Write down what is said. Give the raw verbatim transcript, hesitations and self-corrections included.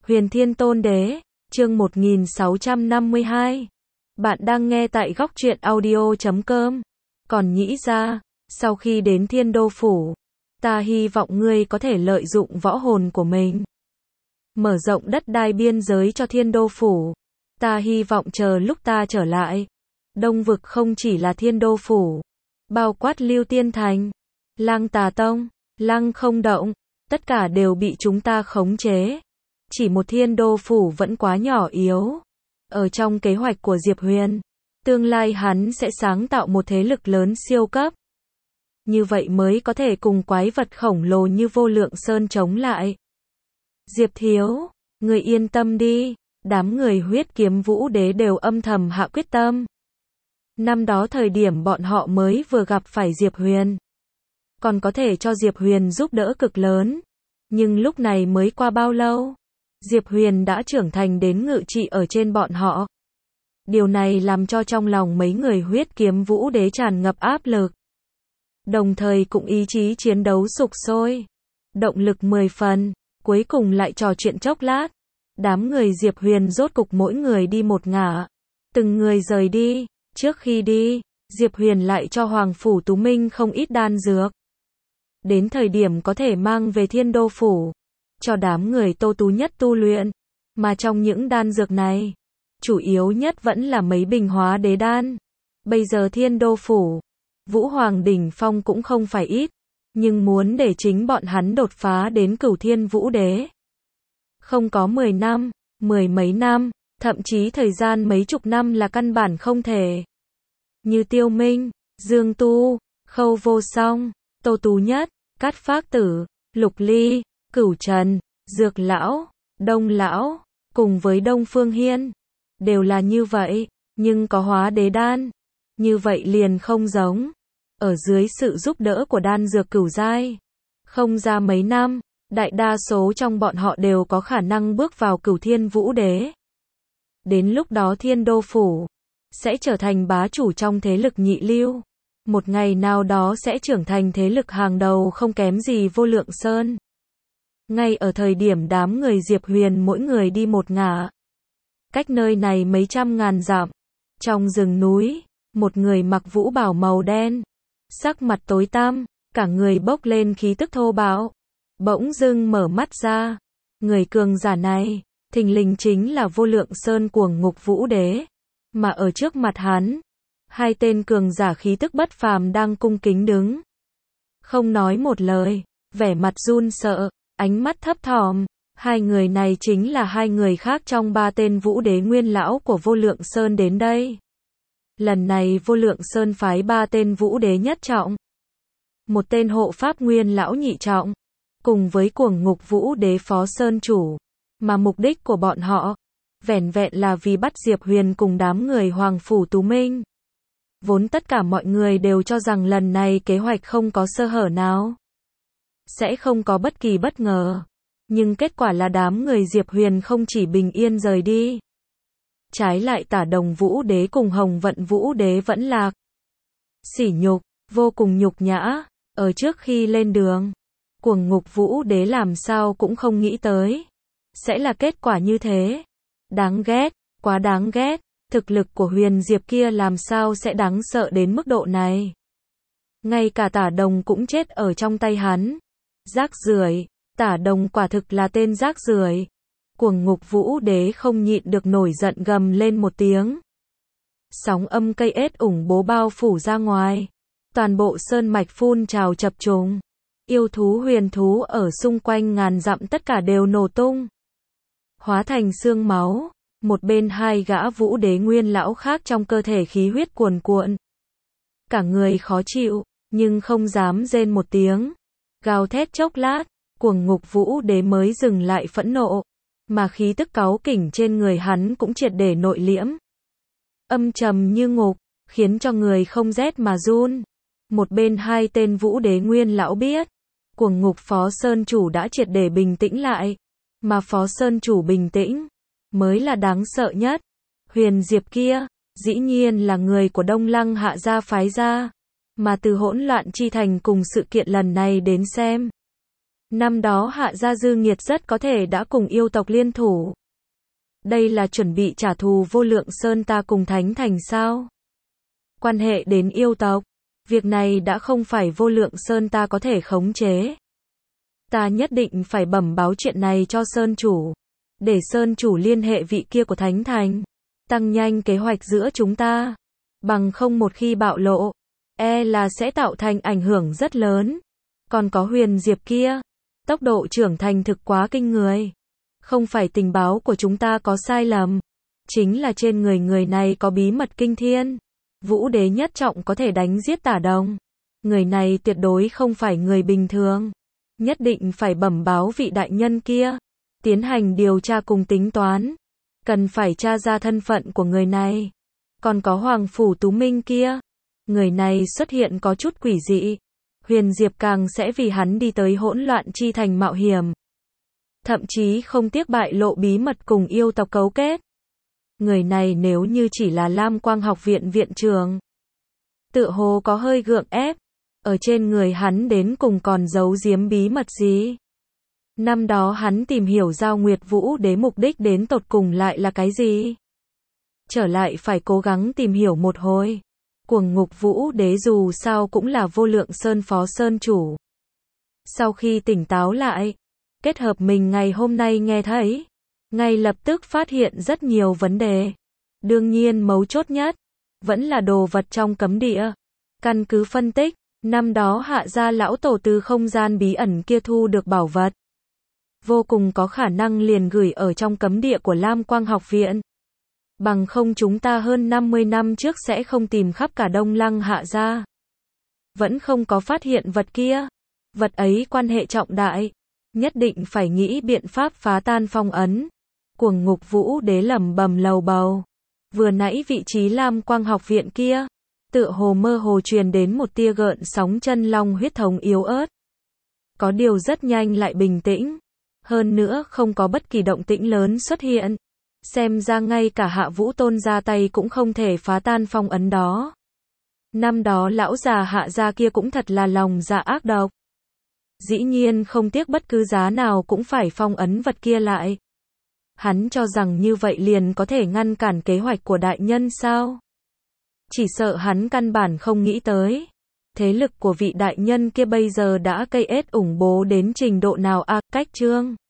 Huyền Thiên Tôn Đế, chương một nghìn sáu trăm năm mươi hai. Bạn đang nghe tại góc truyện audio chấm com. Còn nhĩ ra, sau khi đến Thiên Đô Phủ, ta hy vọng ngươi có thể lợi dụng võ hồn của mình, mở rộng đất đai biên giới cho Thiên Đô Phủ. Ta hy vọng chờ lúc ta trở lại, Đông Vực không chỉ là Thiên Đô Phủ, bao quát Lưu Tiên Thành, Lăng Tà Tông, Lăng Không Động, tất cả đều bị chúng ta khống chế. Chỉ một Thiên Đô Phủ vẫn quá nhỏ yếu. Ở trong kế hoạch của Diệp Huyền, tương lai hắn sẽ sáng tạo một thế lực lớn siêu cấp. Như vậy mới có thể cùng quái vật khổng lồ như Vô Lượng Sơn chống lại. Diệp Thiếu, người yên tâm đi, đám người Huyết Kiếm Vũ Đế đều âm thầm hạ quyết tâm. Năm đó thời điểm bọn họ mới vừa gặp phải Diệp Huyền, còn có thể cho Diệp Huyền giúp đỡ cực lớn. Nhưng lúc này mới qua bao lâu, Diệp Huyền đã trưởng thành đến ngự trị ở trên bọn họ. Điều này làm cho trong lòng mấy người Huyết Kiếm Vũ Đế tràn ngập áp lực, đồng thời cũng ý chí chiến đấu sục sôi, động lực mười phần. Cuối cùng lại trò chuyện chốc lát, đám người Diệp Huyền rốt cục mỗi người đi một ngả, từng người rời đi. Trước khi đi, Diệp Huyền lại cho Hoàng Phủ Tú Minh không ít đan dược, đến thời điểm có thể mang về Thiên Đô Phủ, cho đám người Tô Tú Nhất tu luyện. Mà trong những đan dược này, chủ yếu nhất vẫn là mấy bình hóa đế đan. Bây giờ Thiên Đô Phủ, Vũ Hoàng đỉnh phong cũng không phải ít, nhưng muốn để chính bọn hắn đột phá đến Cửu Thiên Vũ Đế, không có mười năm, mười mấy năm, thậm chí thời gian mấy chục năm là căn bản không thể. Như Tiêu Minh, Dương Tu, Khâu Vô Song, Tô Tú Nhất, Cát Phác Tử, Lục Ly, Cửu Trần, Dược Lão, Đông Lão, cùng với Đông Phương Hiên, đều là như vậy, nhưng có hóa đế đan. Như vậy liền không giống. Ở dưới sự giúp đỡ của đan dược cửu giai, không ra mấy năm, đại đa số trong bọn họ đều có khả năng bước vào Cửu Thiên Vũ Đế. Đến lúc đó Thiên Đô Phủ sẽ trở thành bá chủ trong thế lực nhị lưu. Một ngày nào đó sẽ trưởng thành thế lực hàng đầu không kém gì Vô Lượng Sơn. Ngay ở thời điểm đám người Diệp Huyền mỗi người đi một ngả, cách nơi này mấy trăm ngàn dặm, trong rừng núi, một người mặc vũ bào màu đen, sắc mặt tối tăm, cả người bốc lên khí tức thô bạo, bỗng dưng mở mắt ra. Người cường giả này, thình lình chính là Vô Lượng Sơn Cuồng Ngục Vũ Đế. Mà ở trước mặt hắn, hai tên cường giả khí tức bất phàm đang cung kính đứng, không nói một lời, vẻ mặt run sợ, ánh mắt thấp thỏm. Hai người này chính là hai người khác trong ba tên Vũ Đế nguyên lão của Vô Lượng Sơn đến đây. Lần này Vô Lượng Sơn phái ba tên Vũ Đế nhất trọng, một tên hộ pháp nguyên lão nhị trọng, cùng với Cuồng Ngục Vũ Đế phó sơn chủ. Mà mục đích của bọn họ, vẻn vẹn là vì bắt Diệp Huyền cùng đám người Hoàng Phủ Tú Minh. Vốn tất cả mọi người đều cho rằng lần này kế hoạch không có sơ hở nào, sẽ không có bất kỳ bất ngờ. Nhưng kết quả là đám người Diệp Huyền không chỉ bình yên rời đi, trái lại Tả Đồng Vũ Đế cùng Hồng Vận Vũ Đế vẫn lạc. Sỉ nhục, vô cùng nhục nhã. Ở trước khi lên đường, Cuồng Ngục Vũ Đế làm sao cũng không nghĩ tới sẽ là kết quả như thế. Đáng ghét, quá đáng ghét. Thực lực của Huyền Diệp kia làm sao sẽ đáng sợ đến mức độ này. Ngay cả Tả Đồng cũng chết ở trong tay hắn. Rác rưởi. Tả Đồng quả thực là tên rác rưởi. Cuồng Ngục Vũ Đế không nhịn được nổi giận gầm lên một tiếng. Sóng âm cây ết ủng bố bao phủ ra ngoài, toàn bộ sơn mạch phun trào chập trùng. Yêu thú huyền thú ở xung quanh ngàn dặm tất cả đều nổ tung, hóa thành xương máu. Một bên hai gã Vũ Đế nguyên lão khác trong cơ thể khí huyết cuồn cuộn, cả người khó chịu, nhưng không dám rên một tiếng. Gào thét chốc lát, Cuồng Ngục Vũ Đế mới dừng lại phẫn nộ, mà khí tức cáu kỉnh trên người hắn cũng triệt để nội liễm, âm trầm như ngục, khiến cho người không rét mà run. Một bên hai tên Vũ Đế nguyên lão biết, Cuồng Ngục phó sơn chủ đã triệt để bình tĩnh lại, mà phó sơn chủ bình tĩnh mới là đáng sợ nhất. Huyền Diệp kia, dĩ nhiên là người của Đông Lăng Hạ gia phái ra, mà từ hỗn loạn chi thành cùng sự kiện lần này đến xem, Năm đó Hạ gia dư nghiệt rất có thể đã cùng yêu tộc liên thủ. Đây là chuẩn bị trả thù Vô Lượng Sơn ta cùng Thánh Thành sao? Quan hệ đến yêu tộc, việc này đã không phải Vô Lượng Sơn ta có thể khống chế. Ta nhất định phải bẩm báo chuyện này cho Sơn chủ, để Sơn chủ liên hệ vị kia của Thánh Thành, tăng nhanh kế hoạch giữa chúng ta, bằng không một khi bạo lộ, e là sẽ tạo thành ảnh hưởng rất lớn. Còn có Huyền Diệp kia, tốc độ trưởng thành thực quá kinh người. Không phải tình báo của chúng ta có sai lầm, chính là trên người người này có bí mật kinh thiên. Vũ đế nhất trọng có thể đánh giết Tả Đồng. Người này tuyệt đối không phải người bình thường. Nhất định phải bẩm báo vị đại nhân kia, tiến hành điều tra cùng tính toán. Cần phải tra ra thân phận của người này. Còn có Hoàng Phủ Tú Minh kia, người này xuất hiện có chút quỷ dị. Huyền Diệp càng sẽ vì hắn đi tới hỗn loạn chi thành mạo hiểm. Thậm chí không tiếc bại lộ bí mật cùng yêu tộc cấu kết. Người này nếu như chỉ là Lam Quang học viện viện trưởng, tựa hồ có hơi gượng ép. Ở trên người hắn đến cùng còn giấu giếm bí mật gì? Năm đó hắn tìm hiểu Giao Nguyệt Vũ Đế mục đích đến tột cùng lại là cái gì? Trở lại phải cố gắng tìm hiểu một hồi. Cuồng Ngục Vũ Đế dù sao cũng là Vô Lượng Sơn phó sơn chủ. Sau khi tỉnh táo lại, kết hợp mình ngày hôm nay nghe thấy, ngay lập tức phát hiện rất nhiều vấn đề. Đương nhiên mấu chốt nhất, vẫn là đồ vật trong cấm địa. Căn cứ phân tích, năm đó Hạ gia lão tổ từ không gian bí ẩn kia thu được bảo vật. Vô cùng có khả năng liền gửi ở trong cấm địa của Lam Quang học viện. Bằng không chúng ta hơn năm mươi năm trước sẽ không tìm khắp cả Đông Lăng Hạ gia. Vẫn không có phát hiện vật kia. Vật ấy quan hệ trọng đại. Nhất định phải nghĩ biện pháp phá tan phong ấn. Cuồng Ngục Vũ Đế lẩm bẩm lầu bầu. Vừa nãy vị trí Lam Quang học viện kia, tựa hồ mơ hồ truyền đến một tia gợn sóng chân long huyết thống yếu ớt. Có điều rất nhanh lại bình tĩnh. Hơn nữa không có bất kỳ động tĩnh lớn xuất hiện. Xem ra ngay cả Hạ Vũ Tôn ra tay cũng không thể phá tan phong ấn đó. Năm đó lão già Hạ gia kia cũng thật là lòng dạ ác độc. Dĩ nhiên không tiếc bất cứ giá nào cũng phải phong ấn vật kia lại. Hắn cho rằng như vậy liền có thể ngăn cản kế hoạch của đại nhân sao? Chỉ sợ hắn căn bản không nghĩ tới. Thế lực của vị đại nhân kia bây giờ đã cây ết ủng bố đến trình độ nào à, cách chương